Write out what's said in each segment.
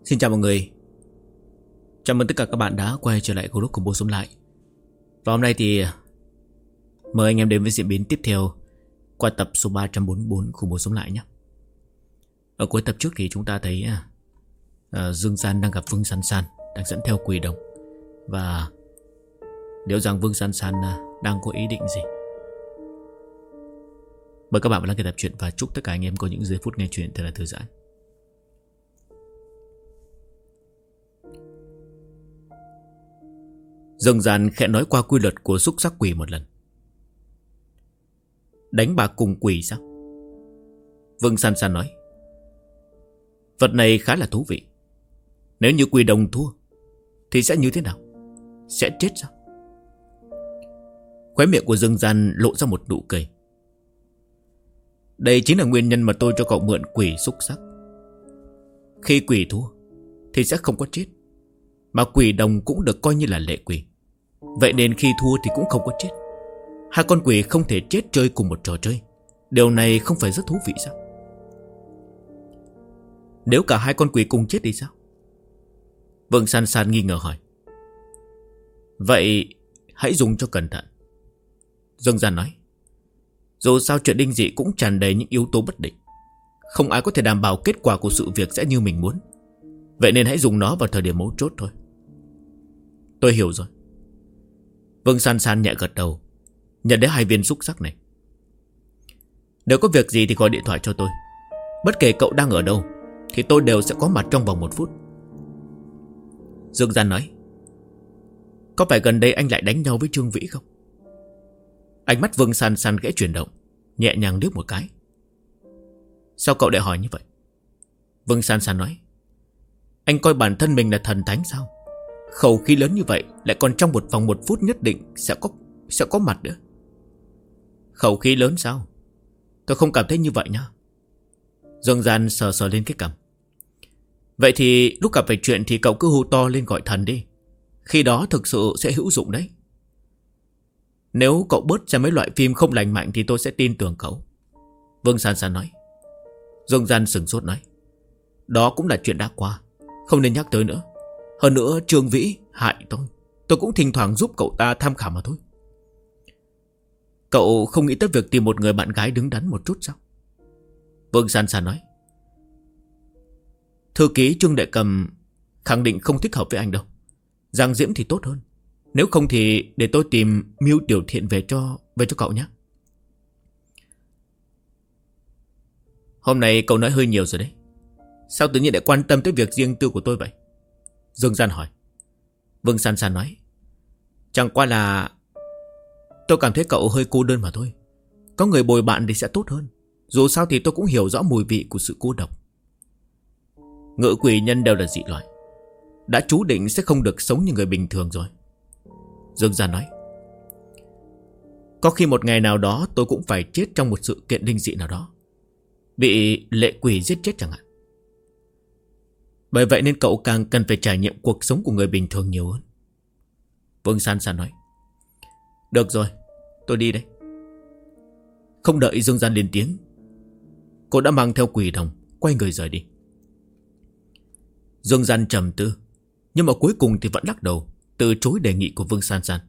Xin chào mọi người. Chào mừng tất cả các bạn đã quay trở lại group Khủng Bố Sống Lại. Và hôm nay thì mời anh em đến với diễn biến tiếp theo qua tập số 344 Khủng Bố Sống Lại nhé. Ở cuối tập trước thì chúng ta thấy Dương Gian đang gặp Vương San San, đang dẫn theo Quỷ Đồng. Và liệu rằng Vương San San đang có ý định gì? Mời các bạn vào lắng nghe tập truyện và chúc tất cả anh em có những giây phút nghe chuyện thật là thư giãn. Dương Gian khẽ nói qua quy luật của xúc sắc quỷ một lần. Đánh bạc cùng quỷ sao? Vương San San nói. Vật này khá là thú vị. Nếu như Quỷ Đồng thua thì sẽ như thế nào? Sẽ chết sao? Khóe miệng của Dương Gian lộ ra một nụ cười. Đây chính là nguyên nhân mà tôi cho cậu mượn quỷ xúc sắc. Khi quỷ thua thì sẽ không có chết, mà Quỷ Đồng cũng được coi như là lệ quỷ. Vậy nên khi thua thì cũng không có chết. Hai con quỷ không thể chết chơi cùng một trò chơi. Điều này không phải rất thú vị sao? Nếu cả hai con quỷ cùng chết thì sao? Vương San San nghi ngờ hỏi. Vậy hãy dùng cho cẩn thận, Dương Gian nói. Dù sao chuyện đinh dị cũng tràn đầy những yếu tố bất định. Không ai có thể đảm bảo kết quả của sự việc sẽ như mình muốn. Vậy nên hãy dùng nó vào thời điểm mấu chốt thôi. Tôi hiểu rồi. Vương San San nhẹ gật đầu, nhận lấy 2 viên xúc sắc này. Nếu có việc gì thì gọi điện thoại cho tôi. Bất kể cậu đang ở đâu thì tôi đều sẽ có mặt trong vòng 1 phút. Dương Gian nói. Có phải gần đây anh lại đánh nhau với Trương Vĩ không? Ánh mắt Vương San San khẽ chuyển động, nhẹ nhàng liếc một cái. Sao cậu lại hỏi như vậy? Vương San San nói. Anh coi bản thân mình là thần thánh sao? Khẩu khí lớn như vậy lại còn trong một vòng 1 phút nhất định sẽ có mặt nữa. Khẩu khí lớn sao? Tôi không cảm thấy như vậy nhá. Dương Gian sờ sờ lên cái cằm. Vậy thì lúc gặp phải chuyện thì cậu cứ hô to lên gọi thần đi. Khi đó thực sự sẽ hữu dụng đấy. Nếu cậu bớt ra mấy loại phim không lành mạnh thì tôi sẽ tin tưởng cậu, Vương San San nói. Dương Gian sửng sốt nói. Đó cũng là chuyện đã qua, không nên nhắc tới nữa. Hơn nữa Trương Vĩ hại tôi cũng thỉnh thoảng giúp cậu ta tham khảo mà thôi. Cậu không nghĩ tới việc tìm một người bạn gái đứng đắn một chút sao? Vương San San nói. Thư ký Trương Đệ Cầm khẳng định không thích hợp với anh đâu. Giang Diễm thì tốt hơn. Nếu không thì để tôi tìm Miêu Tiểu Thiện về cho cậu nhé. Hôm nay cậu nói hơi nhiều rồi đấy. Sao tự nhiên lại quan tâm tới việc riêng tư của tôi vậy? Dương Gian hỏi. Vương San San nói. Chẳng qua là tôi cảm thấy cậu hơi cô đơn mà thôi. Có người bồi bạn thì sẽ tốt hơn. Dù sao thì tôi cũng hiểu rõ mùi vị của sự cô độc. Ngự quỷ nhân đều là dị loại, đã chú định sẽ không được sống như người bình thường rồi, Dương Gian nói. Có khi một ngày nào đó tôi cũng phải chết trong một sự kiện linh dị nào đó, bị lệ quỷ giết chết chẳng hạn. Bởi vậy nên cậu càng cần phải trải nghiệm cuộc sống của người bình thường nhiều hơn, Vương San San nói. Được rồi, tôi đi đây. Không đợi Dương Gian lên tiếng, cô đã mang theo Quỷ Đồng quay người rời đi. Dương Gian trầm tư, nhưng mà cuối cùng thì vẫn lắc đầu, từ chối đề nghị của Vương San San.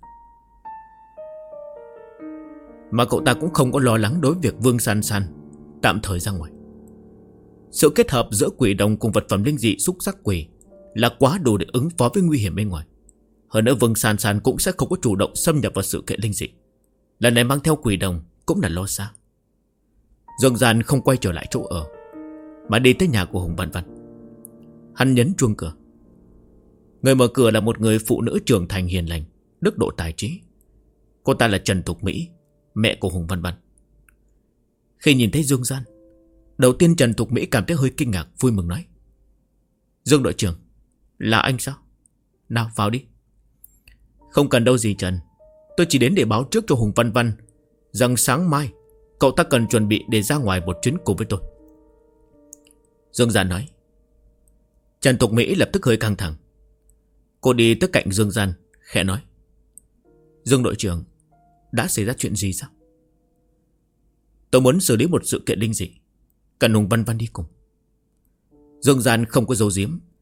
Mà cậu ta cũng không có lo lắng đối với việc Vương San San tạm thời ra ngoài. Sự kết hợp giữa Quỷ Đồng cùng vật phẩm linh dị xúc sắc quỷ là quá đủ để ứng phó với nguy hiểm bên ngoài. Hơn nữa Vương San San cũng sẽ không có chủ động xâm nhập vào sự kiện linh dị. Lần này mang theo Quỷ Đồng cũng là lo xa. Dương Gian không quay trở lại chỗ ở, mà đi tới nhà của Hùng Văn Văn. Hắn nhấn chuông cửa. Người mở cửa là một người phụ nữ trưởng thành hiền lành, đức độ tài trí. Cô ta là Trần Thục Mỹ, mẹ của Hùng Văn Văn. Khi nhìn thấy Dương Gian, đầu tiên Trần Thục Mỹ cảm thấy hơi kinh ngạc, vui mừng nói. Dương đội trưởng, là anh sao? Nào vào đi. Không cần đâu gì Trần, tôi chỉ đến để báo trước cho Hùng Văn Văn rằng sáng mai cậu ta cần chuẩn bị để ra ngoài một chuyến cùng với tôi, Dương Gian nói. Trần Thục Mỹ lập tức hơi căng thẳng. Cô đi tới cạnh Dương Gian, khẽ nói. Dương đội trưởng, đã xảy ra chuyện gì sao? Tôi muốn xử lý một sự kiện linh dị, cần Hùng Văn Văn đi cùng. Dương Gian không có giấu giếm,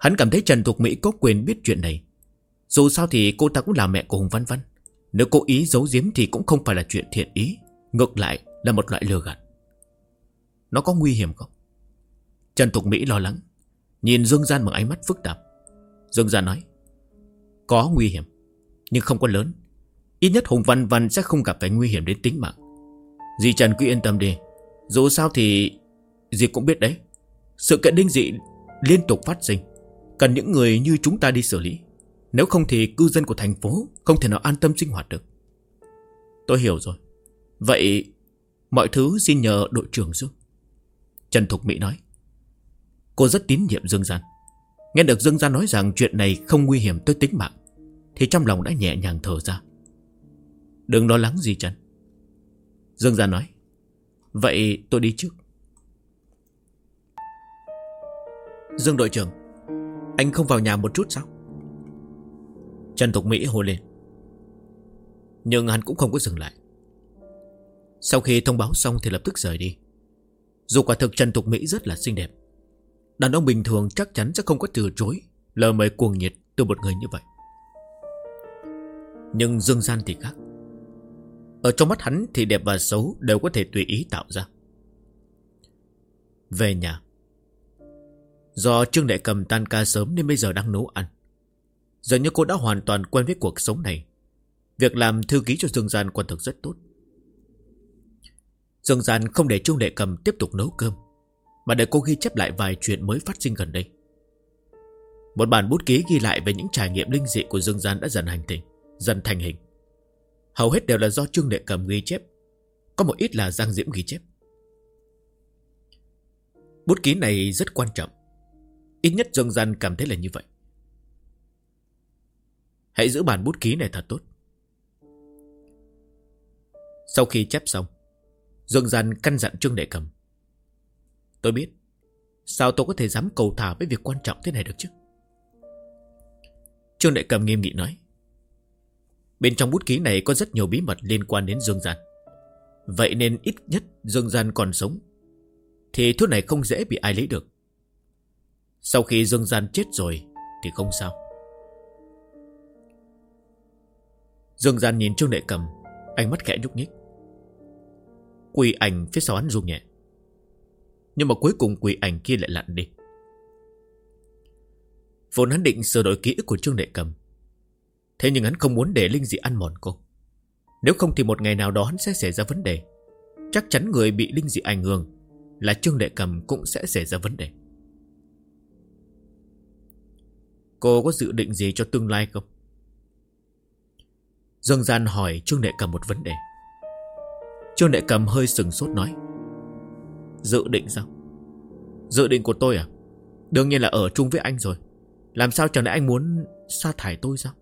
Hắn cảm thấy Trần Thục Mỹ có quyền biết chuyện này. Dù sao thì cô ta cũng là mẹ của Hùng Văn Văn. Nếu cố ý giấu giếm thì cũng không phải là chuyện thiện ý, ngược lại là một loại lừa gạt. Nó có nguy hiểm không? Trần Thục Mỹ lo lắng, nhìn Dương Gian bằng ánh mắt phức tạp. Dương Gian nói, có nguy hiểm, nhưng không có lớn. Ít nhất Hùng Văn Văn sẽ không gặp phải nguy hiểm đến tính mạng. Dì Trần cứ yên tâm đi. Dù sao thì dì cũng biết đấy, sự kiện đinh dị liên tục phát sinh, cần những người như chúng ta đi xử lý. Nếu không thì cư dân của thành phố không thể nào an tâm sinh hoạt được. Tôi hiểu rồi. Vậy mọi thứ xin nhờ đội trưởng Dương. Trần Thục Mỹ nói. Cô rất tín nhiệm Dương Gian. Nghe được Dương Gian nói rằng chuyện này không nguy hiểm tới tính mạng, thì trong lòng đã nhẹ nhàng thở ra. Đừng lo lắng gì Trần. Dương Gian nói. Vậy tôi đi trước. Dương đội trưởng, anh không vào nhà một chút sao? Trần Thục Mỹ hô lên. Nhưng hắn cũng không có dừng lại. Sau khi thông báo xong thì lập tức rời đi. Dù quả thực Trần Thục Mỹ rất là xinh đẹp, đàn ông bình thường chắc chắn sẽ không có từ chối lời mời cuồng nhiệt từ một người như vậy. Nhưng Dương Gian thì khác. Ở trong mắt hắn thì đẹp và xấu đều có thể tùy ý tạo ra. Về nhà. Do Trương Đại Cầm tan ca sớm nên bây giờ đang nấu ăn. Giờ như cô đã hoàn toàn quen với cuộc sống này, việc làm thư ký cho Dương Gian quả thực rất tốt. Dương Gian không để Trương Đại Cầm tiếp tục nấu cơm, mà để cô ghi chép lại vài chuyện mới phát sinh gần đây. Một bản bút ký ghi lại về những trải nghiệm linh dị của Dương Gian đã dần thành hình. Hầu hết đều là do Trương Đại Cầm ghi chép, có một ít là Giang Diễm ghi chép. Bút ký này rất quan trọng, ít nhất Dương Gian cảm thấy là như vậy. Hãy giữ bản bút ký này thật tốt. Sau khi chép xong, Dương Gian căn dặn Trương Đại Cầm. Tôi biết, sao tôi có thể dám cầu thả với việc quan trọng thế này được chứ? Trương Đại Cầm nghiêm nghị nói. Bên trong bút ký này có rất nhiều bí mật liên quan đến Dương Gian. Vậy nên ít nhất Dương Gian còn sống thì thứ này không dễ bị ai lấy được. Sau khi Dương Gian chết rồi thì không sao. Dương Gian nhìn Trương Đại Cầm, ánh mắt khẽ nhúc nhích. Quỷ ảnh phía sau hắn rung nhẹ, nhưng mà cuối cùng quỷ ảnh kia lại lặn đi. Vốn hắn định sửa đổi ký ức của Trương Đại Cầm, thế nhưng hắn không muốn để linh dị ăn mòn cô. Nếu không thì một ngày nào đó hắn sẽ xảy ra vấn đề. Chắc chắn người bị linh dị ảnh hưởng là Trương Đại Cầm cũng sẽ xảy ra vấn đề. Cô có dự định gì cho tương lai không? Dương Gian hỏi Trương Đại Cầm một vấn đề. Trương Đại Cầm hơi sừng sốt nói. Dự định sao? Dự định của tôi à? Đương nhiên là ở chung với anh rồi. Làm sao chẳng lẽ anh muốn sa thải tôi sao?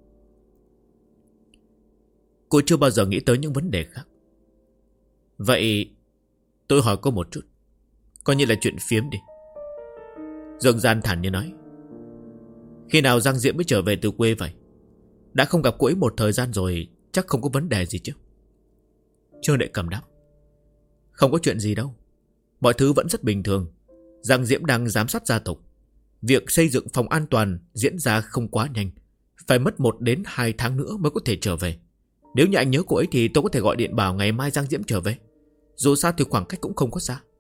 Cô chưa bao giờ nghĩ tới những vấn đề khác. Vậy tôi hỏi cô một chút, coi như là chuyện phiếm đi. Dương Gian thản nhiên nói. Khi nào Giang Diễm mới trở về từ quê vậy? Đã không gặp cô ấy một thời gian rồi, chắc không có vấn đề gì chứ? Trương Đại Cầm đáp. Không có chuyện gì đâu, mọi thứ vẫn rất bình thường. Giang Diễm đang giám sát gia tộc. Việc xây dựng phòng an toàn diễn ra không quá nhanh, phải mất 1 đến 2 tháng nữa mới có thể trở về. Nếu như anh nhớ cô ấy thì tôi có thể gọi điện bảo ngày mai Giang Diễm trở về. Dù sao thì khoảng cách cũng không có xa.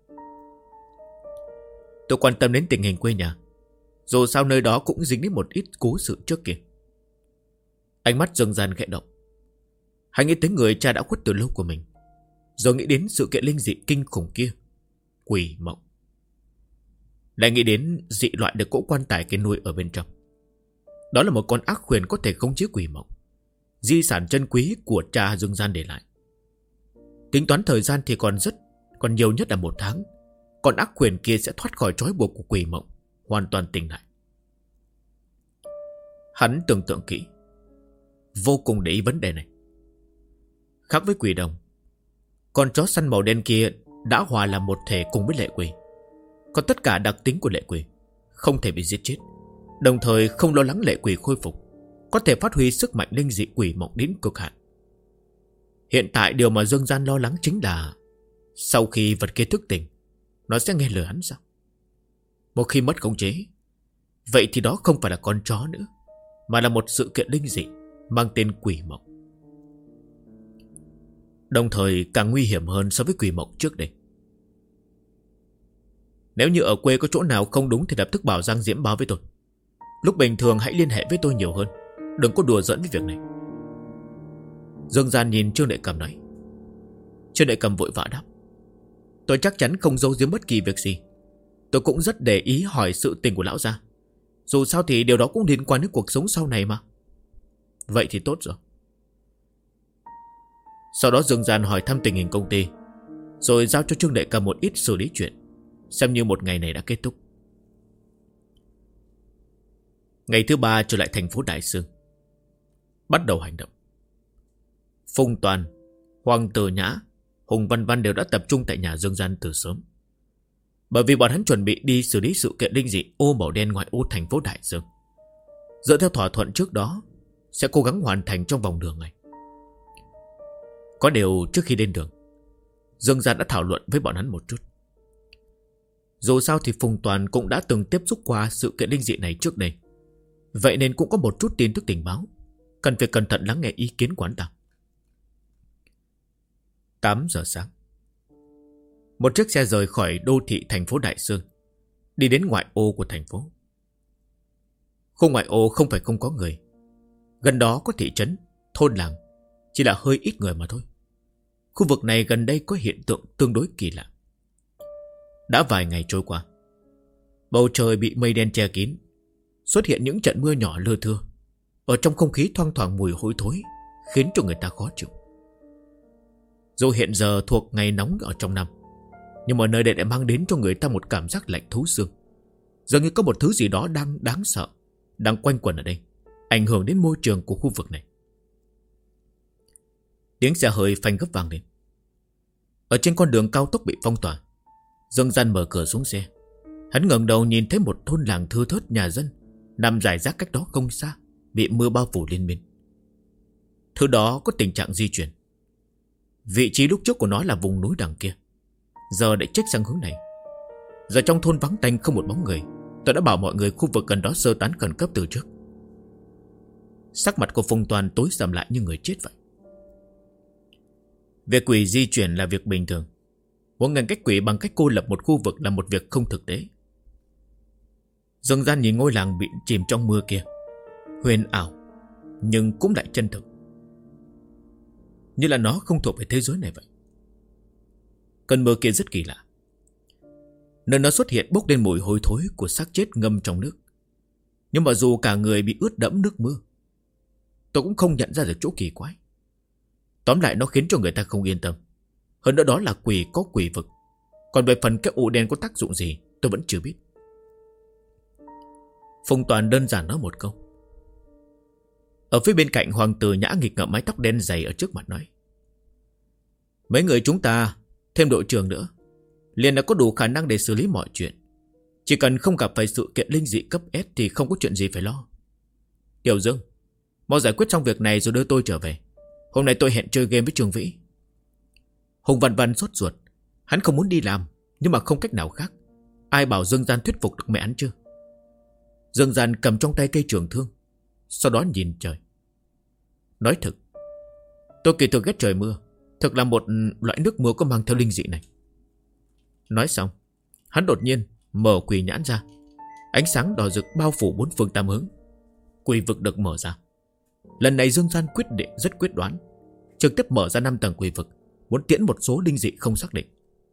Tôi quan tâm đến tình hình quê nhà. Dù sao nơi đó cũng dính đến một ít cố sự trước kia. Ánh mắt Dương Gian khẽ động. Hắn nghĩ tới người cha đã khuất từ lâu của mình, rồi nghĩ đến sự kiện linh dị kinh khủng kia, quỷ mộng. Lại nghĩ đến dị loại được cỗ quan tài kia nuôi ở bên trong. Đó là một con ác khuyển có thể khống chế quỷ mộng, di sản chân quý của cha Dương Gian để lại. Tính toán thời gian thì còn nhiều nhất là 1 tháng. Con ác khuyển kia sẽ thoát khỏi trói buộc của quỷ mộng, hoàn toàn tỉnh lại. Hắn tưởng tượng kỹ, vô cùng để ý vấn đề này. Khác với quỷ đồng, con chó săn màu đen kia đã hòa làm một thể cùng với lệ quỷ, có tất cả đặc tính của lệ quỷ, không thể bị giết chết, đồng thời không lo lắng lệ quỷ khôi phục, có thể phát huy sức mạnh linh dị quỷ mộng đến cực hạn. Hiện tại điều mà Dương Gian lo lắng chính là sau khi vật kia thức tỉnh, nó sẽ nghe lời hắn sao? Một khi mất khống chế, vậy thì đó không phải là con chó nữa, mà là một sự kiện linh dị mang tên quỷ mộng. Đồng thời càng nguy hiểm hơn so với quỷ mộng trước đây. Nếu như ở quê có chỗ nào không đúng thì lập tức bảo Giang Diễm báo với tôi. Lúc bình thường hãy liên hệ với tôi nhiều hơn, đừng có đùa giỡn với việc này. Dương Gian nhìn Trương Đại Cầm nói. Trương Đại Cầm vội vã đáp. Tôi chắc chắn không giấu giếm bất kỳ việc gì. Tôi cũng rất để ý hỏi sự tình của lão gia. Dù sao thì điều đó cũng liên quan đến cuộc sống sau này mà. Vậy thì tốt rồi. Sau đó Dương Gian hỏi thăm tình hình công ty, rồi giao cho Trương Đại Cầm một ít xử lý chuyện, xem như một ngày này đã kết thúc. Ngày thứ 3 trở lại thành phố Đại Sương, bắt đầu hành động. Phùng Toàn, Hoàng Tử Nhã, Hùng Văn Văn đều đã tập trung tại nhà Dương Gian từ sớm. Bởi vì bọn hắn chuẩn bị đi xử lý sự kiện linh dị ô màu đen ngoại ô thành phố Đại Dương. Dựa theo thỏa thuận trước đó, sẽ cố gắng hoàn thành trong vòng đường này. Có điều trước khi lên đường, Dương Gian đã thảo luận với bọn hắn một chút. Dù sao thì Phùng Toàn cũng đã từng tiếp xúc qua sự kiện linh dị này trước đây, vậy nên cũng có một chút tin tức tình báo, cần phải cẩn thận lắng nghe ý kiến của hắn ta. 8 giờ sáng, một chiếc xe rời khỏi đô thị thành phố Đại Sương, đi đến ngoại ô của thành phố. Khu ngoại ô không phải không có người, gần đó có thị trấn, thôn làng, chỉ là hơi ít người mà thôi. Khu vực này gần đây có hiện tượng tương đối kỳ lạ. Đã vài ngày trôi qua, bầu trời bị mây đen che kín, xuất hiện những trận mưa nhỏ lưa thưa. Ở trong không khí thoang thoảng mùi hôi thối, khiến cho người ta khó chịu. Dù hiện giờ thuộc ngày nóng ở trong năm, nhưng mà nơi đây lại mang đến cho người ta một cảm giác lạnh thấu xương. Dường như có một thứ gì đó đang đáng sợ đang quanh quẩn ở đây, ảnh hưởng đến môi trường của khu vực này. Tiếng xe hơi phanh gấp vang lên. Ở trên con đường cao tốc bị phong tỏa, Dương Gian mở cửa xuống xe. Hắn ngẩng đầu nhìn thấy một thôn làng thưa thớt nhà dân nằm rải rác cách đó không xa, bị mưa bao phủ liên miên. Thứ đó có tình trạng di chuyển. Vị trí lúc trước của nó là vùng núi đằng kia, giờ lại chếch sang hướng này. Giờ trong thôn vắng tanh không một bóng người. Tôi đã bảo mọi người khu vực gần đó sơ tán khẩn cấp từ trước. Sắc mặt của Phùng Toàn tối sầm lại như người chết vậy. Việc quỷ di chuyển là việc bình thường. Muốn ngăn cách quỷ bằng cách cô lập một khu vực là một việc không thực tế. Dương Gian nhìn ngôi làng bị chìm trong mưa kia, huyền ảo nhưng cũng lại chân thực, như là nó không thuộc về thế giới này vậy. Cơn mưa kia rất kỳ lạ. Nơi nó xuất hiện bốc lên mùi hôi thối của xác chết ngâm trong nước. Nhưng mà dù cả người bị ướt đẫm nước mưa, tôi cũng không nhận ra được chỗ kỳ quái. Tóm lại nó khiến cho người ta không yên tâm. Hơn nữa đó là quỷ có quỷ vực. Còn về phần cái ụ đen có tác dụng gì, tôi vẫn chưa biết. Phùng Toàn đơn giản nói một câu. Ở phía bên cạnh, Hoàng Tử Nhã nghịch ngợm mái tóc đen dày ở trước mặt nói. Mấy người chúng ta, thêm đội trưởng nữa, liền đã có đủ khả năng để xử lý mọi chuyện. Chỉ cần không gặp phải sự kiện linh dị cấp S thì không có chuyện gì phải lo. Tiểu Dương, mau giải quyết xong việc này rồi đưa tôi trở về. Hôm nay tôi hẹn chơi game với Trường Vĩ. Hùng Văn Văn sốt ruột. Hắn không muốn đi làm, nhưng mà không cách nào khác. Ai bảo Dương Gian thuyết phục được mẹ hắn chưa? Dương Gian cầm trong tay cây trường thương, sau đó nhìn trời. Nói thật, tôi kỳ thực ghét trời mưa. Thực là một loại nước mưa có mang theo linh dị này. Nói xong, hắn đột nhiên mở quỷ nhãn ra. Ánh sáng đỏ rực bao phủ bốn phương tám hướng. Quỷ vực được mở ra. Lần này Dương Gian quyết định rất quyết đoán, trực tiếp mở ra 5 tầng quỷ vực, muốn tiễn một số linh dị không xác định.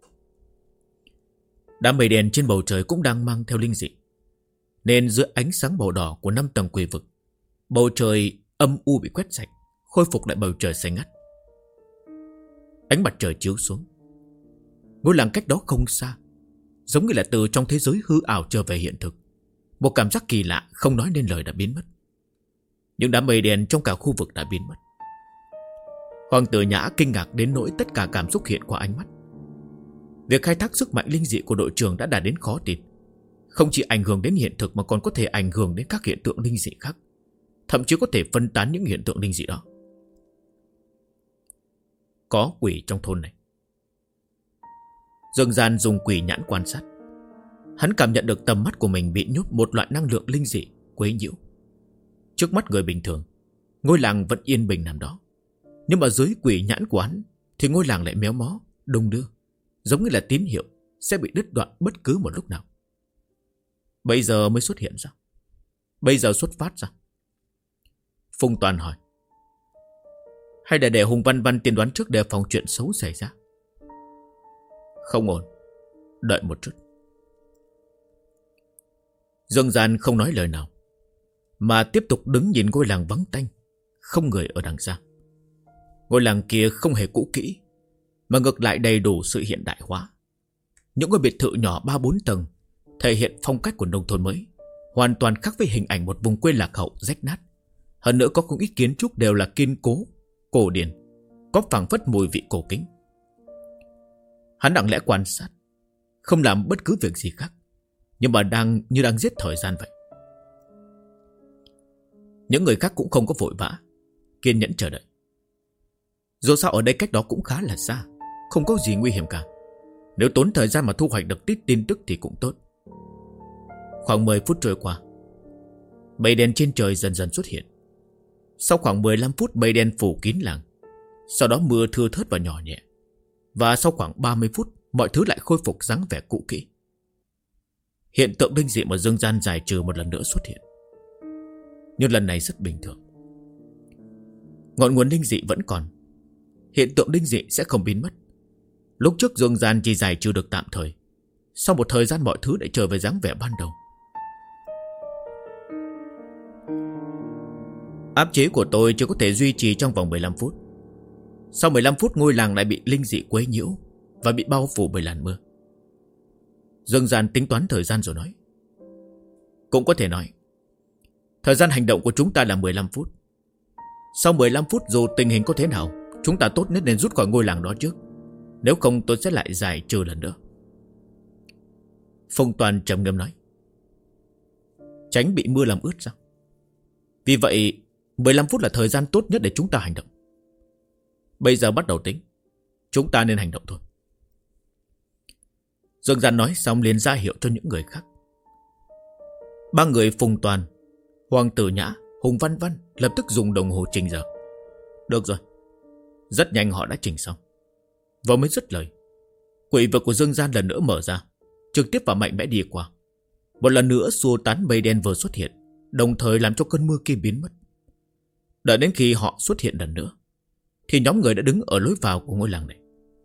Đám mây đen trên bầu trời cũng đang mang theo linh dị, nên dưới ánh sáng màu đỏ của 5 tầng quỷ vực, bầu trời âm u bị quét sạch, khôi phục lại bầu trời xanh ngắt. Ánh mặt trời chiếu xuống, ngôi làng cách đó không xa, giống như là từ trong thế giới hư ảo trở về hiện thực. Một cảm giác kỳ lạ không nói nên lời đã biến mất. Những đám mây đen trong cả khu vực đã biến mất. Hoàng Tử Nhã kinh ngạc đến nỗi tất cả cảm xúc hiện qua ánh mắt. Việc khai thác sức mạnh linh dị của đội trưởng đã đạt đến khó tin. Không chỉ ảnh hưởng đến hiện thực mà còn có thể ảnh hưởng đến các hiện tượng linh dị khác, thậm chí có thể phân tán những hiện tượng linh dị đó. Có quỷ trong thôn này. Dương Gian dùng quỷ nhãn quan sát. Hắn cảm nhận được tầm mắt của mình bị nhốt một loại năng lượng linh dị quấy nhiễu. Trước mắt người bình thường, ngôi làng vẫn yên bình nằm đó, nhưng mà dưới quỷ nhãn của hắn thì ngôi làng lại méo mó, đung đưa, giống như là tín hiệu sẽ bị đứt đoạn bất cứ một lúc nào. Bây giờ mới xuất hiện sao? Bây giờ xuất phát ra? Phùng Toàn hỏi. Hay là để Hùng Văn Văn tiên đoán trước đề phòng chuyện xấu xảy ra? Không ổn, đợi một chút. Dương Gian không nói lời nào, mà tiếp tục đứng nhìn ngôi làng vắng tanh, không người ở đằng xa. Ngôi làng kia không hề cũ kỹ, mà ngược lại đầy đủ sự hiện đại hóa. Những ngôi biệt thự nhỏ 3-4 tầng thể hiện phong cách của nông thôn mới, hoàn toàn khác với hình ảnh một vùng quê lạc hậu rách nát. Hơn nữa có không ít kiến trúc đều là kiên cố, cổ điển, có phảng phất mùi vị cổ kính. Hắn lặng lẽ quan sát, không làm bất cứ việc gì khác, nhưng mà đang giết thời gian vậy. Những người khác cũng không có vội vã, kiên nhẫn chờ đợi. Dù sao ở đây cách đó cũng khá là xa, không có gì nguy hiểm cả. Nếu tốn thời gian mà thu hoạch được ít tin tức thì cũng tốt. Khoảng 10 phút trôi qua, mây đen trên trời dần dần xuất hiện. Sau khoảng 15 phút mây đen phủ kín làng. Sau đó mưa thưa thớt và nhỏ nhẹ. Và sau khoảng 30 phút mọi thứ lại khôi phục dáng vẻ cũ kỹ. Hiện tượng linh dị mà Dương Gian giải trừ một lần nữa xuất hiện, nhưng lần này rất bình thường. Ngọn nguồn linh dị vẫn còn, hiện tượng linh dị sẽ không biến mất. Lúc trước Dương Gian chỉ giải trừ được tạm thời, sau một thời gian mọi thứ lại trở về dáng vẻ ban đầu. Áp chế của tôi chỉ có thể duy trì trong vòng 15 phút. Sau 15 phút ngôi làng lại bị linh dị quấy nhiễu và bị bao phủ bởi làn mưa. Dương Gian tính toán thời gian rồi nói. Cũng có thể nói thời gian hành động của chúng ta là 15 phút. Sau 15 phút dù tình hình có thế nào, chúng ta tốt nhất nên rút khỏi ngôi làng đó trước. Nếu không tôi sẽ lại giải trừ lần nữa. Phong Toàn trầm ngâm nói. Tránh bị mưa làm ướt sao? Vì vậy 15 phút là thời gian tốt nhất để chúng ta hành động. Bây giờ bắt đầu tính. Chúng ta nên hành động thôi. Dương Gian nói xong liền ra hiệu cho những người khác. Ba người Phùng Toàn, Hoàng Tử Nhã, Hùng Văn Văn lập tức dùng đồng hồ chỉnh giờ. Được rồi. Rất nhanh họ đã chỉnh xong. Vừa mới dứt lời, quỷ vực của Dương Gian lần nữa mở ra, trực tiếp và mạnh mẽ đi qua. Một lần nữa xua tán mây đen vừa xuất hiện, đồng thời làm cho cơn mưa kia biến mất. Đợi đến khi họ xuất hiện lần nữa, thì nhóm người đã đứng ở lối vào của ngôi làng này.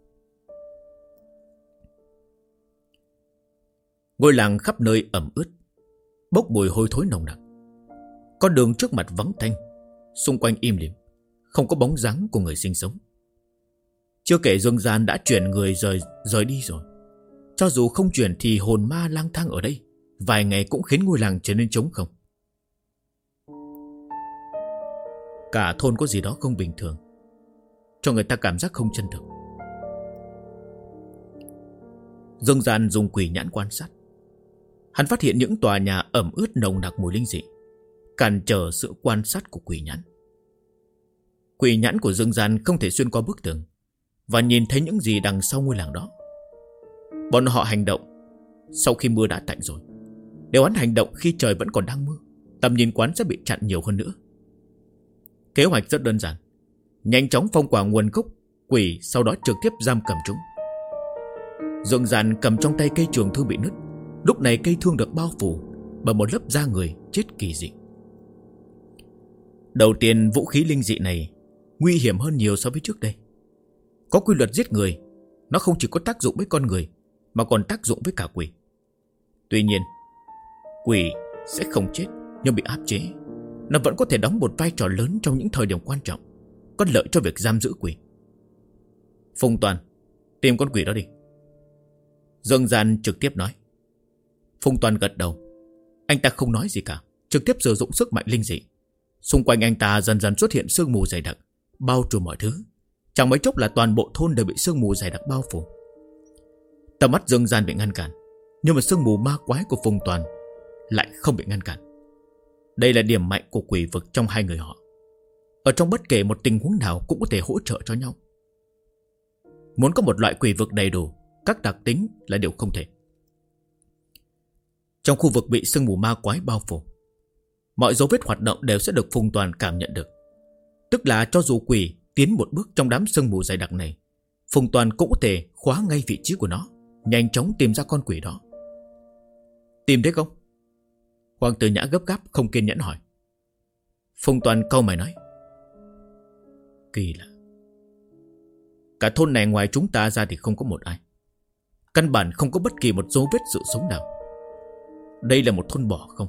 Ngôi làng khắp nơi ẩm ướt, bốc mùi hôi thối nồng nặc. Con đường trước mặt vắng tanh, xung quanh im lìm, không có bóng dáng của người sinh sống. Chưa kể Dương Gian đã chuyển người rời đi rồi. Cho dù không chuyển thì hồn ma lang thang ở đây vài ngày cũng khiến ngôi làng trở nên trống không. Cả thôn có gì đó không bình thường, cho người ta cảm giác không chân thực. Dương Gian dùng quỷ nhãn quan sát. Hắn phát hiện những tòa nhà ẩm ướt nồng nặc mùi linh dị, cản trở sự quan sát của quỷ nhãn. Quỷ nhãn của Dương Gian không thể xuyên qua bức tường và nhìn thấy những gì đằng sau ngôi làng đó. Bọn họ hành động sau khi mưa đã tạnh rồi. Nếu hắn hành động khi trời vẫn còn đang mưa, tầm nhìn quán sẽ bị chặn nhiều hơn nữa. Kế hoạch rất đơn giản. Nhanh chóng phong tỏa nguồn gốc quỷ, sau đó trực tiếp giam cầm chúng. Dương Gian cầm trong tay cây trường thương bị nứt. Lúc này cây thương được bao phủ bởi một lớp da người chết kỳ dị. Đầu tiên, vũ khí linh dị này nguy hiểm hơn nhiều so với trước đây. Có quy luật giết người, nó không chỉ có tác dụng với con người mà còn tác dụng với cả quỷ. Tuy nhiên, quỷ sẽ không chết nhưng bị áp chế. Nó vẫn có thể đóng một vai trò lớn trong những thời điểm quan trọng, có lợi cho việc giam giữ quỷ. Phùng Toàn, tìm con quỷ đó đi. Dương Gian trực tiếp nói. Phùng Toàn gật đầu. Anh ta không nói gì cả, trực tiếp sử dụng sức mạnh linh dị. Xung quanh anh ta dần dần xuất hiện sương mù dày đặc, bao trùm mọi thứ. Chẳng mấy chốc là toàn bộ thôn đều bị sương mù dày đặc bao phủ. Tầm mắt Dương Gian bị ngăn cản, nhưng mà sương mù ma quái của Phùng Toàn lại không bị ngăn cản. Đây là điểm mạnh của quỷ vực trong hai người họ. Ở trong bất kể một tình huống nào cũng có thể hỗ trợ cho nhau. Muốn có một loại quỷ vực đầy đủ, các đặc tính là điều không thể. Trong khu vực bị sương mù ma quái bao phủ, mọi dấu vết hoạt động đều sẽ được Phùng Toàn cảm nhận được. Tức là cho dù quỷ tiến một bước trong đám sương mù dày đặc này, Phùng Toàn cũng có thể khóa ngay vị trí của nó, nhanh chóng tìm ra con quỷ đó. Tìm thấy không? Hoàng Tử Nhã gấp gáp không kiên nhẫn hỏi. Phùng Toàn cau mày nói. Kỳ lạ, cả thôn này ngoài chúng ta ra thì không có một ai. Căn bản không có bất kỳ một dấu vết sự sống nào. Đây là một thôn bỏ không?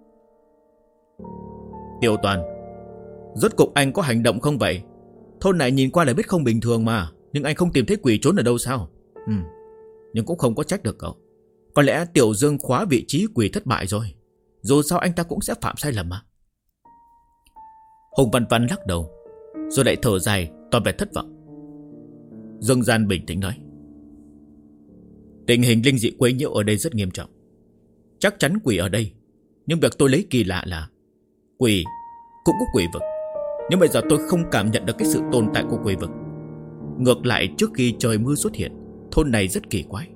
Tiểu Toàn, rốt cục anh có hành động không vậy? Thôn này nhìn qua là biết không bình thường mà, nhưng anh không tìm thấy quỷ trốn ở đâu sao? Nhưng cũng không có trách được cậu. Có lẽ Tiểu Dương khóa vị trí quỷ thất bại rồi. Dù sao anh ta cũng sẽ phạm sai lầm mà. Hùng Văn Văn lắc đầu, rồi lại thở dài, tỏ vẻ thất vọng. Dương Gian bình tĩnh nói. Tình hình linh dị quấy nhiễu ở đây rất nghiêm trọng. Chắc chắn quỷ ở đây. Nhưng việc tôi lấy kỳ lạ là quỷ cũng có quỷ vực. Nhưng bây giờ tôi không cảm nhận được cái sự tồn tại của quỷ vực. Ngược lại, trước khi trời mưa xuất hiện, thôn này rất kỳ quái.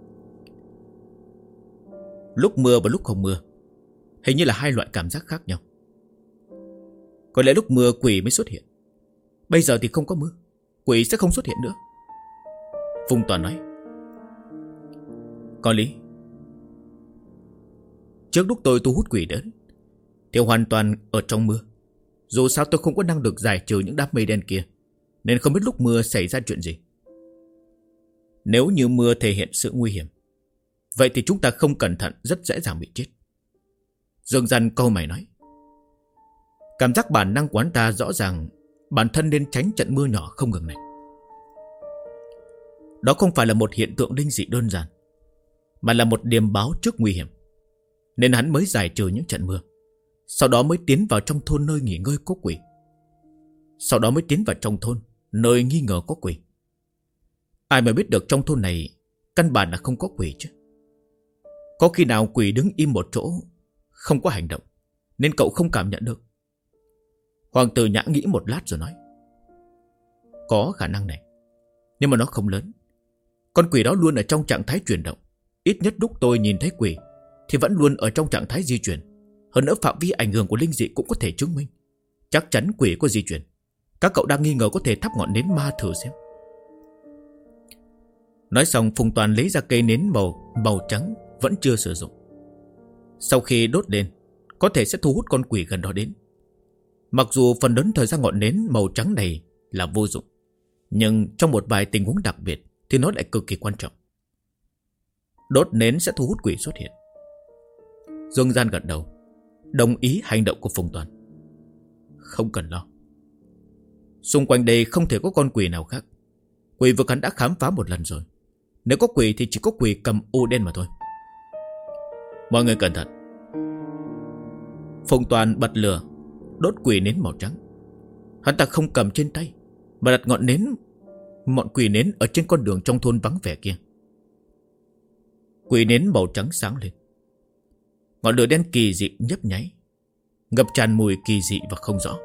Lúc mưa và lúc không mưa hình như là hai loại cảm giác khác nhau. Có lẽ lúc mưa quỷ mới xuất hiện. Bây giờ thì không có mưa, quỷ sẽ không xuất hiện nữa. Phùng Toàn nói. Có lý. Trước lúc tôi thu hút quỷ đến thì hoàn toàn ở trong mưa. Dù sao tôi không có năng lực giải trừ những đám mây đen kia, nên không biết lúc mưa xảy ra chuyện gì. Nếu như mưa thể hiện sự nguy hiểm, vậy thì chúng ta không cẩn thận rất dễ dàng bị chết. Dương Gian câu mày nói. Cảm giác bản năng của hắn ta rõ ràng bản thân nên tránh trận mưa nhỏ không ngừng này. Đó không phải là một hiện tượng linh dị đơn giản, mà là một điềm báo trước nguy hiểm. Nên hắn mới giải trừ những trận mưa, sau đó mới tiến vào trong thôn nơi nghỉ ngơi có quỷ. Sau đó mới tiến vào trong thôn nơi nghi ngờ có quỷ. Ai mà biết được trong thôn này căn bản là không có quỷ chứ. Có khi nào quỷ đứng im một chỗ, không có hành động, nên cậu không cảm nhận được? Hoàng Tử Nhã nghĩ một lát rồi nói. Có khả năng này, nhưng mà nó không lớn. Con quỷ đó luôn ở trong trạng thái chuyển động. Ít nhất lúc tôi nhìn thấy quỷ thì vẫn luôn ở trong trạng thái di chuyển. Hơn nữa phạm vi ảnh hưởng của linh dị cũng có thể chứng minh chắc chắn quỷ có di chuyển. Các cậu đang nghi ngờ có thể thắp ngọn nến ma thử xem. Nói xong, Phùng Toàn lấy ra cây nến màu trắng vẫn chưa sử dụng. Sau khi đốt lên, có thể sẽ thu hút con quỷ gần đó đến. Mặc dù phần lớn thời gian ngọn nến màu trắng này là vô dụng, nhưng trong một vài tình huống đặc biệt thì nó lại cực kỳ quan trọng. Đốt nến sẽ thu hút quỷ xuất hiện. Dương Gian gật đầu, đồng ý hành động của Phùng Toàn. Không cần lo. Xung quanh đây không thể có con quỷ nào khác. Quỷ vực hắn đã khám phá một lần rồi. Nếu có quỷ thì chỉ có quỷ cầm ô đen mà thôi. Mọi người cẩn thận. Phùng Toàn bật lửa, đốt quỷ nến màu trắng. Hắn ta không cầm trên tay, mà đặt ngọn quỷ nến ở trên con đường trong thôn vắng vẻ kia. Quỷ nến màu trắng sáng lên. Ngọn lửa đen kỳ dị nhấp nháy, ngập tràn mùi kỳ dị và không rõ.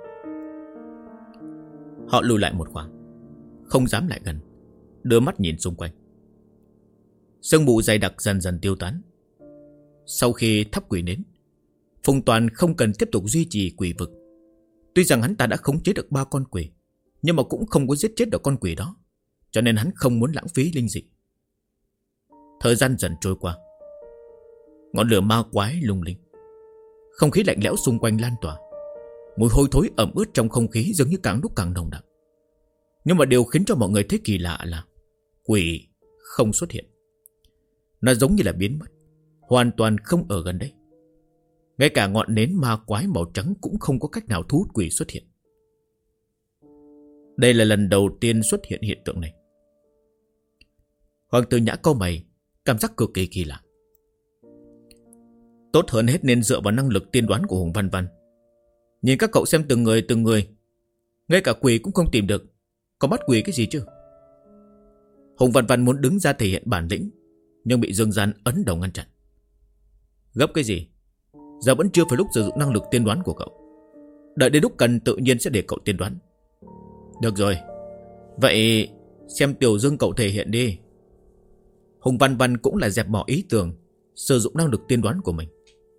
Họ lùi lại một khoảng, không dám lại gần, đưa mắt nhìn xung quanh. Sương mù dày đặc dần dần tiêu tán. Sau khi thắp quỷ nến, Phùng Toàn không cần tiếp tục duy trì quỷ vực. Tuy rằng hắn ta đã khống chế được 3 con quỷ, nhưng mà cũng không có giết chết được con quỷ đó, cho nên hắn không muốn lãng phí linh dị. Thời gian dần trôi qua. Ngọn lửa ma quái lung linh. Không khí lạnh lẽo xung quanh lan tỏa. Mùi hôi thối ẩm ướt trong không khí dường như càng lúc càng nồng đậm. Nhưng mà điều khiến cho mọi người thấy kỳ lạ là quỷ không xuất hiện. Nó giống như là biến mất, hoàn toàn không ở gần đây. Ngay cả ngọn nến ma quái màu trắng cũng không có cách nào thu hút quỷ xuất hiện. Đây là lần đầu tiên xuất hiện hiện tượng này. Hoàng Tử Nhã cau mày, cảm giác cực kỳ kỳ lạ. Tốt hơn hết nên dựa vào năng lực tiên đoán của Hùng Văn Văn. Nhìn các cậu xem từng người, ngay cả quỷ cũng không tìm được, có bắt quỷ cái gì chứ? Hùng Văn Văn muốn đứng ra thể hiện bản lĩnh, nhưng bị Dương Gian ấn đầu ngăn chặn. Gấp cái gì? Giờ vẫn chưa phải lúc sử dụng năng lực tiên đoán của cậu. Đợi đến lúc cần tự nhiên sẽ để cậu tiên đoán. Được rồi, vậy xem Tiểu Dương cậu thể hiện đi. Hùng Văn Văn cũng là dẹp bỏ ý tưởng sử dụng năng lực tiên đoán của mình.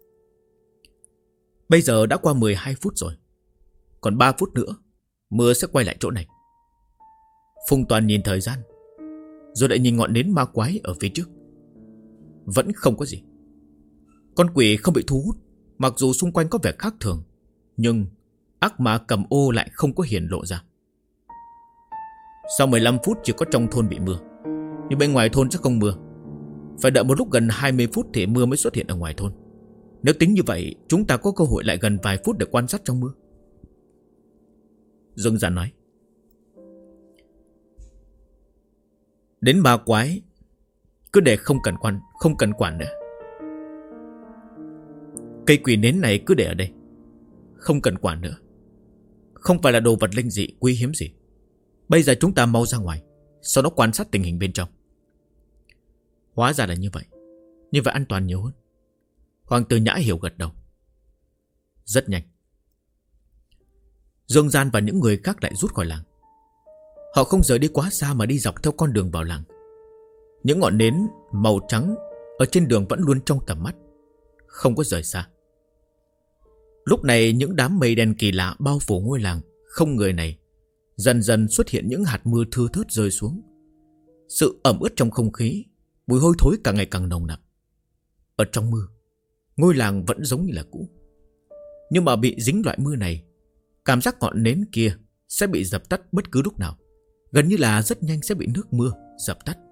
Bây giờ đã qua 12 phút rồi. Còn 3 phút nữa mưa sẽ quay lại chỗ này. Phùng Toàn nhìn thời gian, rồi lại nhìn ngọn nến ma quái ở phía trước. Vẫn không có gì. Con quỷ không bị thu hút, mặc dù xung quanh có vẻ khác thường, nhưng ác ma cầm ô lại không có hiển lộ ra. Sau 15 phút chỉ có trong thôn bị mưa, nhưng bên ngoài thôn sẽ không mưa. Phải đợi một lúc gần 20 phút thì mưa mới xuất hiện ở ngoài thôn. Nếu tính như vậy, chúng ta có cơ hội lại gần vài phút để quan sát trong mưa. Dương Gian nói. Đến ma quái cứ để không cần quản nữa. Cây quỷ nến này cứ để ở đây, không cần quản nữa. Không phải là đồ vật linh dị quý hiếm gì. Bây giờ chúng ta mau ra ngoài, sau đó quan sát tình hình bên trong. Hóa ra là như vậy. Như vậy an toàn nhiều hơn. Hoàng tử Nhã hiểu gật đầu. Rất nhanh, Dương Gian và những người khác lại rút khỏi làng. Họ không rời đi quá xa mà đi dọc theo con đường vào làng. Những ngọn nến màu trắng ở trên đường vẫn luôn trong tầm mắt, không có rời xa. Lúc này những đám mây đen kỳ lạ bao phủ ngôi làng không người này. Dần dần xuất hiện những hạt mưa thưa thớt rơi xuống. Sự ẩm ướt trong không khí, mùi hôi thối càng ngày càng nồng nặc. Ở trong mưa, ngôi làng vẫn giống như là cũ. Nhưng mà bị dính loại mưa này, cảm giác ngọn nến kia sẽ bị dập tắt bất cứ lúc nào. Gần như là rất nhanh sẽ bị nước mưa dập tắt.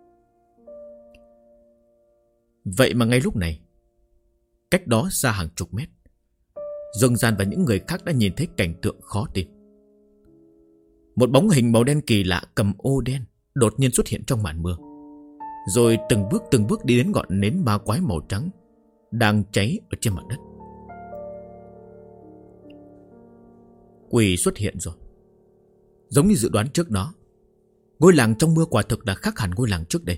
Vậy mà ngay lúc này, cách đó xa hàng chục mét, Dương Gian và những người khác đã nhìn thấy cảnh tượng khó tin. Một bóng hình màu đen kỳ lạ cầm ô đen đột nhiên xuất hiện trong màn mưa, rồi từng bước đi đến ngọn nến ma quái màu trắng đang cháy ở trên mặt đất. Quỷ xuất hiện rồi. Giống như dự đoán trước đó, ngôi làng trong mưa quả thực đã khác hẳn ngôi làng trước đây.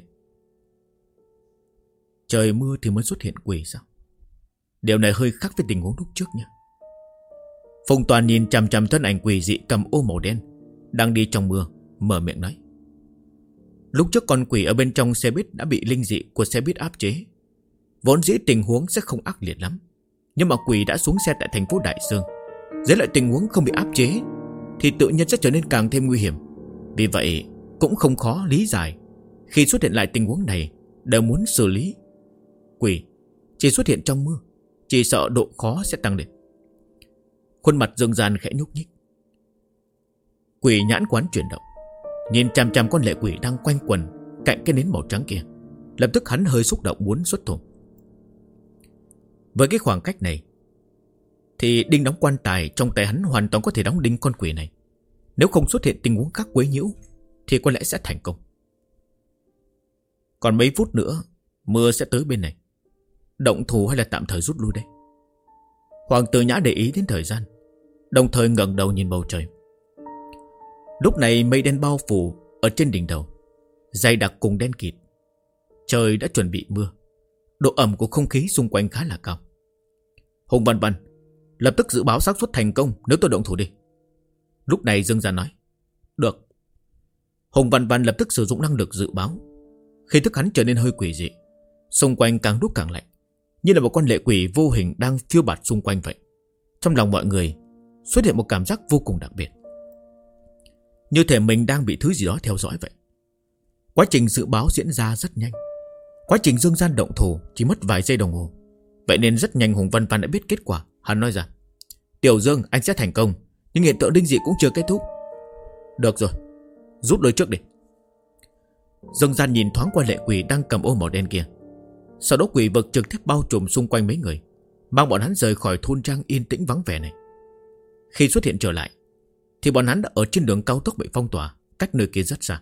Trời mưa thì mới xuất hiện quỷ sao? Điều này hơi khác với tình huống lúc trước nha. Phùng Toàn nhìn chằm chằm thân ảnh quỷ dị cầm ô màu đen đang đi trong mưa, mở miệng nói. Lúc trước con quỷ ở bên trong xe buýt đã bị linh dị của xe buýt áp chế. Vốn dĩ tình huống sẽ không ác liệt lắm, nhưng mà quỷ đã xuống xe tại thành phố Đại Dương. Dưới lại tình huống không bị áp chế thì tự nhiên sẽ trở nên càng thêm nguy hiểm. Vì vậy cũng không khó lý giải khi xuất hiện lại tình huống này đều muốn xử lý. Quỷ chỉ xuất hiện trong mưa, chỉ sợ độ khó sẽ tăng lên. Khuôn mặt Dương Gian khẽ nhúc nhích. Quỷ nhãn quán chuyển động, nhìn chằm chằm con lệ quỷ đang quanh quẩn cạnh cái nến màu trắng kia. Lập tức hắn hơi xúc động muốn xuất thủ. Với cái khoảng cách này thì đinh đóng quan tài trong tay hắn hoàn toàn có thể đóng đinh con quỷ này. Nếu không xuất hiện tình huống khác quấy nhiễu thì có lẽ sẽ thành công. Còn mấy phút nữa mưa sẽ tới bên này. Động thủ hay là tạm thời rút lui đây? Hoàng tử Nhã để ý đến thời gian, đồng thời ngẩng đầu nhìn bầu trời. Lúc này mây đen bao phủ ở trên đỉnh đầu, dày đặc cùng đen kịt. Trời đã chuẩn bị mưa. Độ ẩm của không khí xung quanh khá là cao. Hùng Văn Văn, lập tức dự báo xác suất thành công nếu tôi động thủ đi. Lúc này Dương Gian nói. Được. Hùng Văn Văn lập tức sử dụng năng lực dự báo. Khí thức hắn trở nên hơi quỷ dị. Xung quanh càng lúc càng lạnh, như là một con lệ quỷ vô hình đang phiêu bạt xung quanh vậy. Trong lòng mọi người xuất hiện một cảm giác vô cùng đặc biệt, như thể mình đang bị thứ gì đó theo dõi vậy. Quá trình dự báo diễn ra rất nhanh. Quá trình Dương Gian động thủ chỉ mất vài giây đồng hồ. Vậy nên rất nhanh Hùng Văn Văn đã biết kết quả. Hắn nói ra. Tiểu Dương, anh sẽ thành công, nhưng hiện tượng linh dị cũng chưa kết thúc. Được rồi, rút lui trước đi. Dương Gian nhìn thoáng qua lệ quỷ đang cầm ô màu đen kia. Sau đó quỷ vực trực tiếp bao trùm xung quanh mấy người, mang bọn hắn rời khỏi thôn trang yên tĩnh vắng vẻ này. Khi xuất hiện trở lại thì bọn hắn đã ở trên đường cao tốc bị phong tỏa, cách nơi kia rất xa.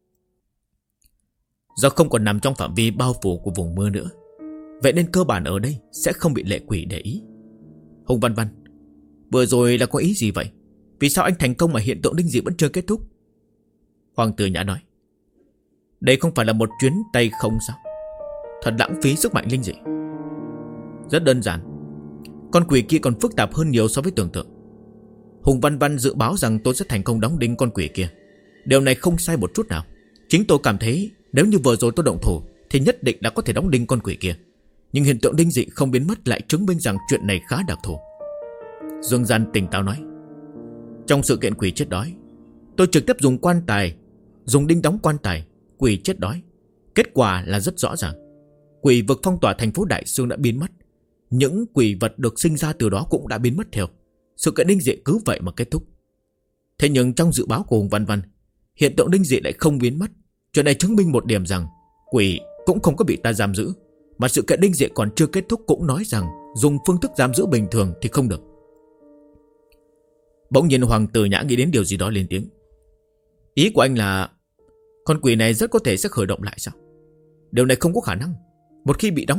Do không còn nằm trong phạm vi bao phủ của vùng mưa nữa, vậy nên cơ bản ở đây sẽ không bị lệ quỷ để ý. Hùng Văn Văn, vừa rồi là có ý gì vậy? Vì sao anh thành công mà hiện tượng linh dị vẫn chưa kết thúc? Hoàng tử Nhã nói. Đây không phải là một chuyến tay không sao? Thật lãng phí sức mạnh linh dị. Rất đơn giản, con quỷ kia còn phức tạp hơn nhiều so với tưởng tượng. Hùng Văn Văn dự báo rằng tôi sẽ thành công đóng đinh con quỷ kia. Điều này không sai một chút nào. Chính tôi cảm thấy nếu như vừa rồi tôi động thủ thì nhất định đã có thể đóng đinh con quỷ kia. Nhưng hiện tượng linh dị không biến mất lại chứng minh rằng chuyện này khá đặc thù. Dương Gian tỉnh táo nói: trong sự kiện quỷ chết đói, tôi trực tiếp dùng đinh đóng quan tài, quỷ chết đói. Kết quả là rất rõ ràng. Quỷ vực phong tỏa thành phố Đại Sương đã biến mất. Những quỷ vật được sinh ra từ đó cũng đã biến mất theo. Sự kiện linh dị cứ vậy mà kết thúc. Thế nhưng trong dự báo của Hùng Văn Văn, hiện tượng linh dị lại không biến mất. Chuyện này chứng minh một điểm rằng quỷ cũng không có bị ta giam giữ, mà sự kiện linh dị còn chưa kết thúc cũng nói rằng dùng phương thức giam giữ bình thường thì không được. Bỗng nhiên Hoàng Tử Nhã nghĩ đến điều gì đó lên tiếng: ý của anh là con quỷ này rất có thể sẽ khởi động lại sao? Điều này không có khả năng. Một khi bị đóng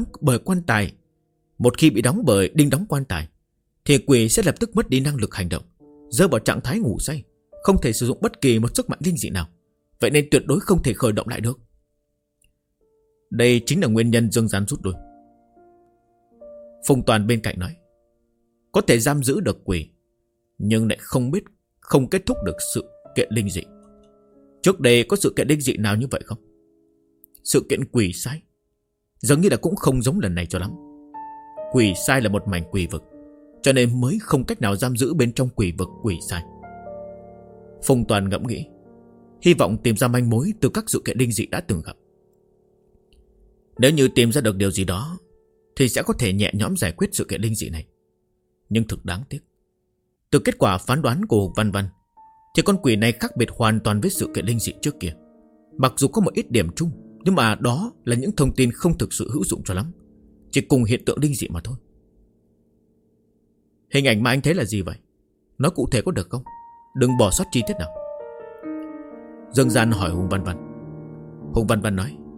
bởi đinh đóng quan tài thì quỷ sẽ lập tức mất đi năng lực hành động, rơi vào trạng thái ngủ say, không thể sử dụng bất kỳ một sức mạnh linh dị nào. Vậy nên tuyệt đối không thể khởi động lại được. Đây chính là nguyên nhân Dương Gian rút lui. Phùng Toàn bên cạnh nói: có thể giam giữ được quỷ, nhưng lại không kết thúc được sự kiện linh dị. Trước đây có sự kiện linh dị nào như vậy không? Sự kiện quỷ sai dường như là cũng không giống lần này cho lắm. Quỷ sai là một mảnh quỷ vực, cho nên mới không cách nào giam giữ bên trong quỷ vực quỷ sai. Phùng Toàn ngẫm nghĩ, hy vọng tìm ra manh mối từ các sự kiện linh dị đã từng gặp. Nếu như tìm ra được điều gì đó thì sẽ có thể nhẹ nhõm giải quyết sự kiện linh dị này. Nhưng thực đáng tiếc, từ kết quả phán đoán của Hùng Văn Văn thì con quỷ này khác biệt hoàn toàn với sự kiện linh dị trước kia. Mặc dù có một ít điểm chung, nhưng mà đó là những thông tin không thực sự hữu dụng cho lắm, chỉ cùng hiện tượng linh dị mà thôi. Hình ảnh mà anh thấy là gì vậy? Nói cụ thể có được không? Đừng bỏ sót chi tiết nào. Dương Gian hỏi Hùng Văn Văn. Hùng Văn Văn nói: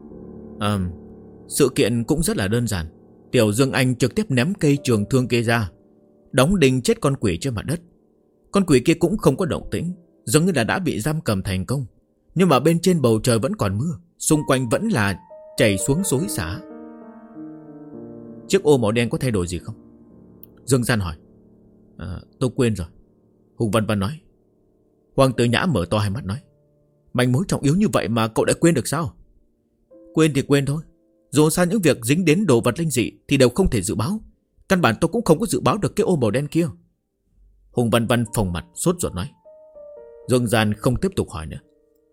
sự kiện cũng rất là đơn giản. Tiểu Dương Anh trực tiếp ném cây trường thương kia ra, đóng đinh chết con quỷ trên mặt đất. Con quỷ kia cũng không có động tĩnh, giống như là đã bị giam cầm thành công. Nhưng mà bên trên bầu trời vẫn còn mưa, xung quanh vẫn là chảy xuống xối xả. Chiếc ô màu đen có thay đổi gì không? Dương Gian hỏi. Tôi quên rồi, Hùng Văn Văn nói. Hoàng Tử Nhã mở to hai mắt nói: manh mối trọng yếu như vậy mà cậu đã quên được sao? Quên thì quên thôi, dù sao những việc dính đến đồ vật linh dị thì đều không thể dự báo. Căn bản tôi cũng không có dự báo được cái ô màu đen kia. Hùng Văn Văn phồng mặt sốt ruột nói. Dương Gian không tiếp tục hỏi nữa.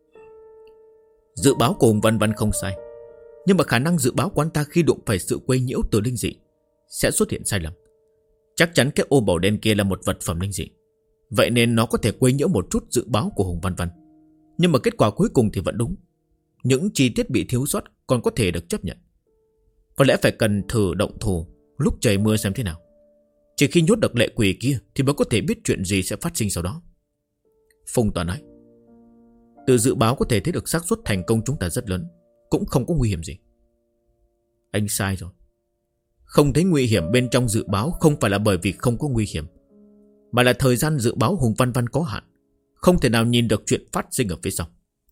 Dự báo của Hùng Văn Văn không sai, nhưng mà khả năng dự báo của anh ta khi đụng phải sự quấy nhiễu từ linh dị sẽ xuất hiện sai lầm. Chắc chắn cái ô màu đen kia là một vật phẩm linh dị, vậy nên nó có thể quấy nhiễu một chút dự báo của Hùng Văn Văn. Nhưng mà kết quả cuối cùng thì vẫn đúng. Những chi tiết bị thiếu sót còn có thể được chấp nhận. Có lẽ phải cần thử động thủ lúc trời mưa xem thế nào. Chỉ khi nhốt được lệ quỷ kia thì mới có thể biết chuyện gì sẽ phát sinh sau đó. Phùng Toàn nói. Từ dự báo có thể thấy được xác suất thành công chúng ta rất lớn, cũng không có nguy hiểm gì. Anh sai rồi. Không thấy nguy hiểm bên trong dự báo không phải là bởi vì không có nguy hiểm, mà là thời gian dự báo Hùng Văn Văn có hạn, không thể nào nhìn được chuyện phát sinh ở phía sau.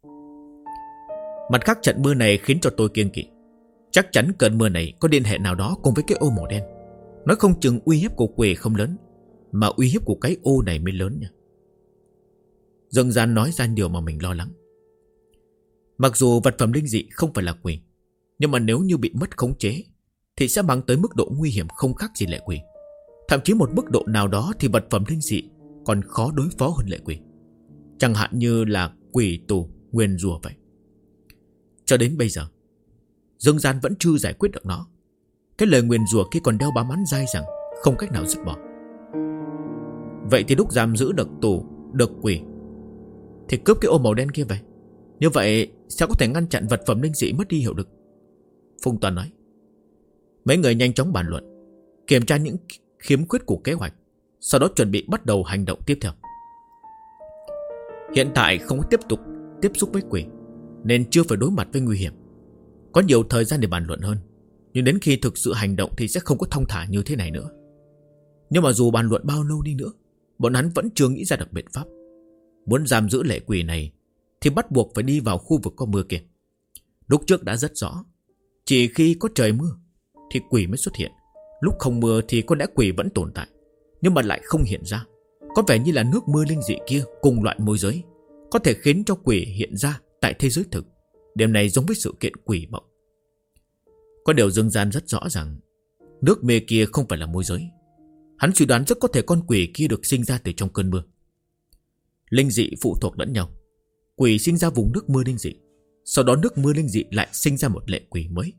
Mặt khác, trận mưa này khiến cho tôi kiêng kỵ. Chắc chắn cơn mưa này có liên hệ nào đó cùng với cái ô màu đen. Nói không chừng uy hiếp của quỷ không lớn, mà uy hiếp của cái ô này mới lớn nha. Dương Gian nói ra điều mà mình lo lắng. Mặc dù vật phẩm linh dị không phải là quỷ, nhưng mà nếu như bị mất khống chế thì sẽ mang tới mức độ nguy hiểm không khác gì lệ quỷ. Thậm chí một mức độ nào đó thì vật phẩm linh dị còn khó đối phó hơn lệ quỷ. Chẳng hạn như là quỷ tù, nguyền rủa vậy. Cho đến bây giờ Dương Gian vẫn chưa giải quyết được nó. Cái lời nguyền rủa kia còn đeo bám án dai rằng không cách nào dứt bỏ. Vậy thì lúc giam giữ được tù, được quỷ thì cướp cái ô màu đen kia vậy. Như vậy sao có thể ngăn chặn vật phẩm linh dị mất đi hiệu lực? Phùng Toàn nói. Mấy người nhanh chóng bàn luận, kiểm tra những khiếm khuyết của kế hoạch, sau đó chuẩn bị bắt đầu hành động tiếp theo. Hiện tại không có tiếp tục tiếp xúc với quỷ, nên chưa phải đối mặt với nguy hiểm, có nhiều thời gian để bàn luận hơn. Nhưng đến khi thực sự hành động thì sẽ không có thong thả như thế này nữa. Nhưng mà dù bàn luận bao lâu đi nữa, bọn hắn vẫn chưa nghĩ ra được biện pháp. Muốn giam giữ lệ quỷ này thì bắt buộc phải đi vào khu vực có mưa kia. Lúc trước đã rất rõ, chỉ khi có trời mưa thì quỷ mới xuất hiện. Lúc không mưa thì có lẽ quỷ vẫn tồn tại, nhưng mà lại không hiện ra. Có vẻ như là nước mưa linh dị kia cùng loại môi giới có thể khiến cho quỷ hiện ra tại thế giới thực. Điểm này giống với sự kiện quỷ mộng. Có điều Dương Gian rất rõ ràng Nước mê kia không phải là môi giới. Hắn suy đoán rất có thể con quỷ kia được sinh ra từ trong cơn mưa. Linh dị phụ thuộc lẫn nhau. Quỷ sinh ra vùng nước mưa linh dị, sau đó nước mưa linh dị lại sinh ra một lệ quỷ mới.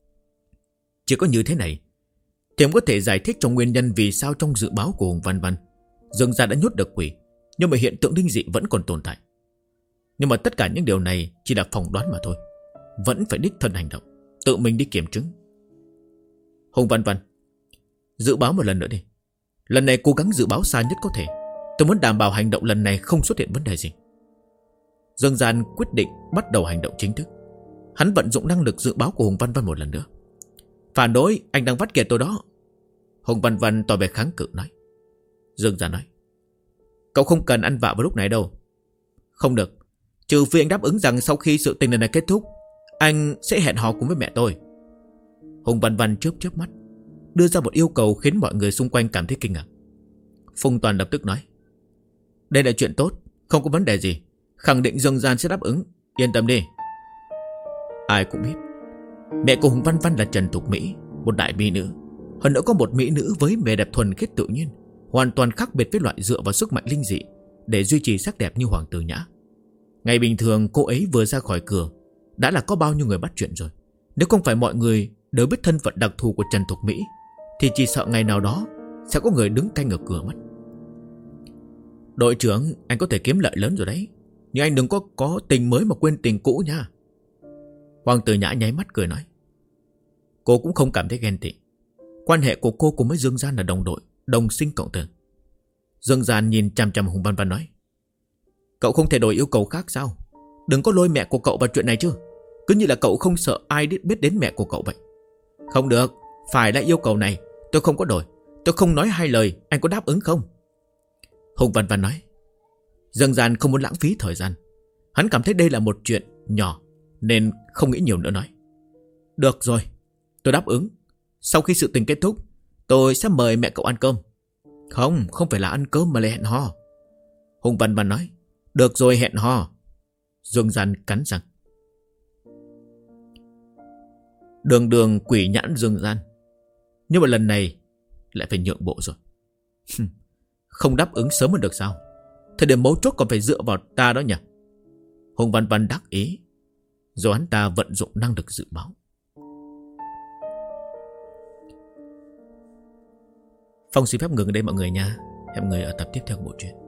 Chỉ có như thế này thì mới có thể giải thích cho nguyên nhân vì sao trong dự báo của Hùng Văn Văn Dương gia đã nhốt được quỷ, nhưng mà hiện tượng linh dị vẫn còn tồn tại. Nhưng mà tất cả những điều này chỉ là phỏng đoán mà thôi. Vẫn phải đích thân hành động, tự mình đi kiểm chứng. Hùng Văn Văn, dự báo một lần nữa đi. Lần này cố gắng dự báo xa nhất có thể. Tôi muốn đảm bảo hành động lần này không xuất hiện vấn đề gì. Dương Gian quyết định bắt đầu hành động chính thức. Hắn vận dụng năng lực dự báo của Hùng Văn Văn một lần nữa. Phản đối, anh đang vắt kiệt tôi đó. Hùng Văn Văn tỏ vẻ kháng cự nói. Dương Gian nói, cậu không cần ăn vạ vào lúc này đâu. Không được, trừ phi anh đáp ứng rằng sau khi sự tình này kết thúc, anh sẽ hẹn hò cùng với mẹ tôi. Hùng Văn Văn chớp mắt, đưa ra một yêu cầu khiến mọi người xung quanh cảm thấy kinh ngạc. Phùng Toàn lập tức nói, đây là chuyện tốt, không có vấn đề gì. Khẳng định Dương Gian sẽ đáp ứng, yên tâm đi. Ai cũng biết mẹ của Hùng Văn Văn là Trần Thục Mỹ, một đại mỹ nữ. Hơn nữa có một mỹ nữ với vẻ đẹp thuần khiết tự nhiên, hoàn toàn khác biệt với loại dựa vào sức mạnh linh dị để duy trì sắc đẹp như Hoàng Tử Nhã. Ngày bình thường cô ấy vừa ra khỏi cửa đã là có bao nhiêu người bắt chuyện rồi. Nếu không phải mọi người đều biết thân phận đặc thù của Trần Thục Mỹ thì chỉ sợ ngày nào đó sẽ có người đứng canh ở cửa mất. Đội trưởng, anh có thể kiếm lợi lớn rồi đấy, nhưng anh đừng có tình mới mà quên tình cũ nha. Hoàng Tử Nhã nháy mắt cười nói, cô cũng không cảm thấy ghen tị. Quan hệ của cô cùng với Dương Gian là đồng đội, đồng sinh cộng tử. Dương Gian nhìn chằm chằm Hùng Văn Văn nói, cậu không thể đổi yêu cầu khác sao? Đừng có lôi mẹ của cậu vào chuyện này chứ. Cứ như là cậu không sợ ai biết đến mẹ của cậu vậy. Không được, phải là yêu cầu này. Tôi không có đổi, tôi không nói hai lời. Anh có đáp ứng không? Hùng Văn Văn nói. Dương Gian không muốn lãng phí thời gian. Hắn cảm thấy đây là một chuyện nhỏ nên không nghĩ nhiều nữa nói, được rồi, tôi đáp ứng. Sau khi sự tình kết thúc, tôi sẽ mời mẹ cậu ăn cơm. Không phải là ăn cơm mà là hẹn hò. Hùng Văn Văn nói, được rồi, hẹn hò. Dương Gian cắn răng. Đường quỷ nhãn Dương Gian, nhưng mà lần này lại phải nhượng bộ rồi. Không đáp ứng sớm hơn được sao? Thời điểm mấu chốt còn phải dựa vào ta đó nhỉ? Hùng Văn Văn đắc ý, rồi hắn ta vận dụng năng lực dự báo. Phong xin phép ngừng ở đây mọi người nha. Hẹn mọi người ở tập tiếp theo của bộ truyện.